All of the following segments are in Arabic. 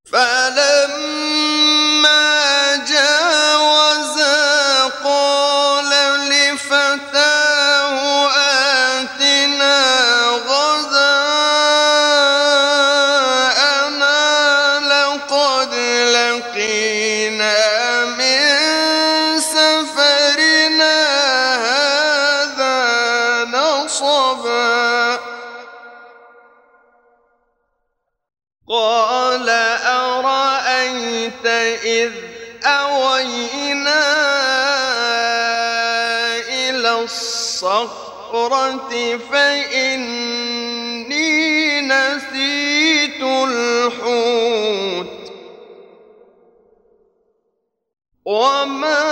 فلما جاوزا قال لفتاه آتنا غداءنا لقد لقينا من سفرنا هذا نصبا قال أرأيت إذ أوينا إلى الصخرة فإني نسيت الحوت وما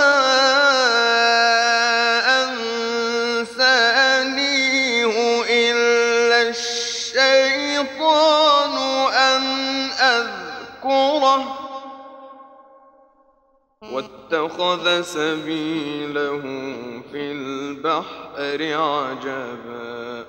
أنسانيه إلا الشيطان أن أذكره واتخذ سبيله في البحر عجبا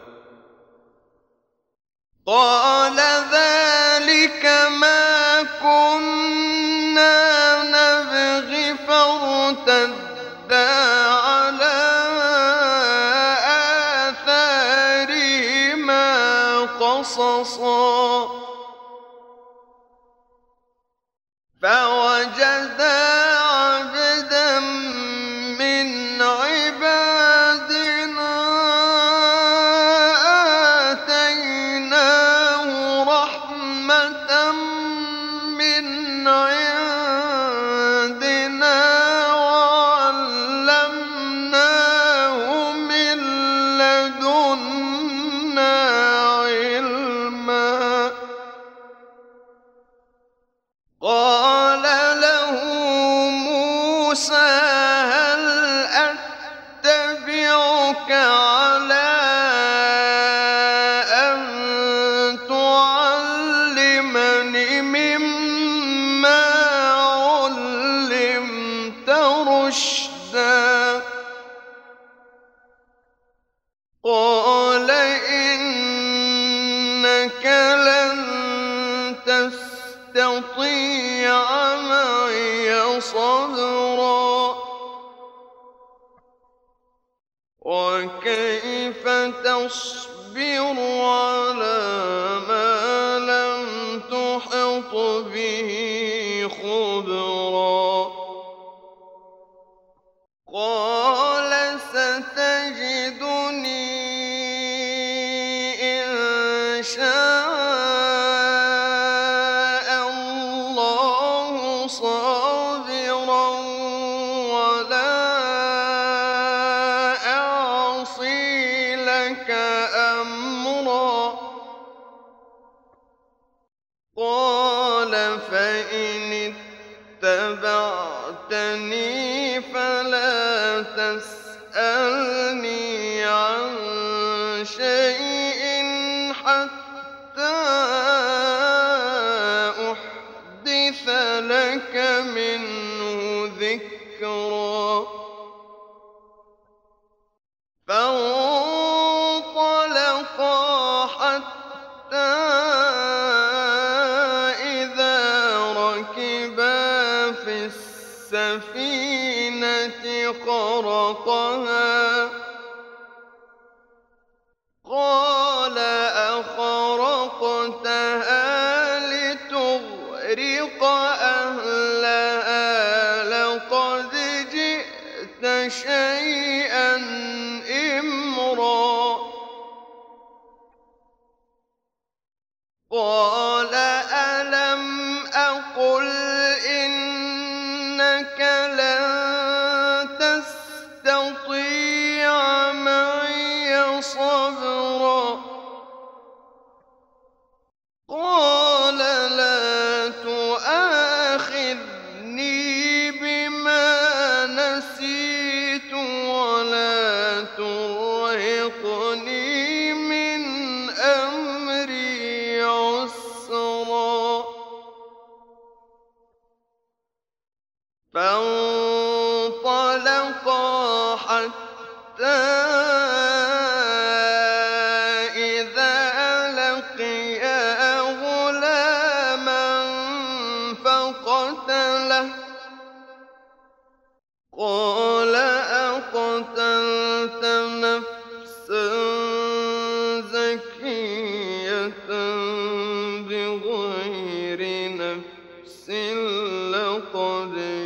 قال ذلك ما كنا نبغي فارتدا على آثارهما قصصا فوجدا عبدا من عبادنا آتيناه رحمة من عندنا وعلمناه من لدنا علما قال له موسى هل أتبعك على أن تعلمني مما علمت رشدا قال إنك لن تستطيع معي صبرا وكيف تصبر على ما لم تحط به خبرا قال ستجدني إن شاء الله صابرا ولا أعصي لك أمرا قال فإن اتبعتني فلا تسألني عن شيء حتى أحدث لك منه ذكرا فانطلقا حتى إذا ركبا في السفينة خرقها قال أخرقتها لتغرق أهلها لقد جئت شيئا إمرا قال ألم أقل إنك لن تستطيع معي صبرا قال لا تؤاخذني بما نسيت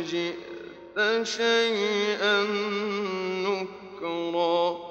جئت شيئا نكرا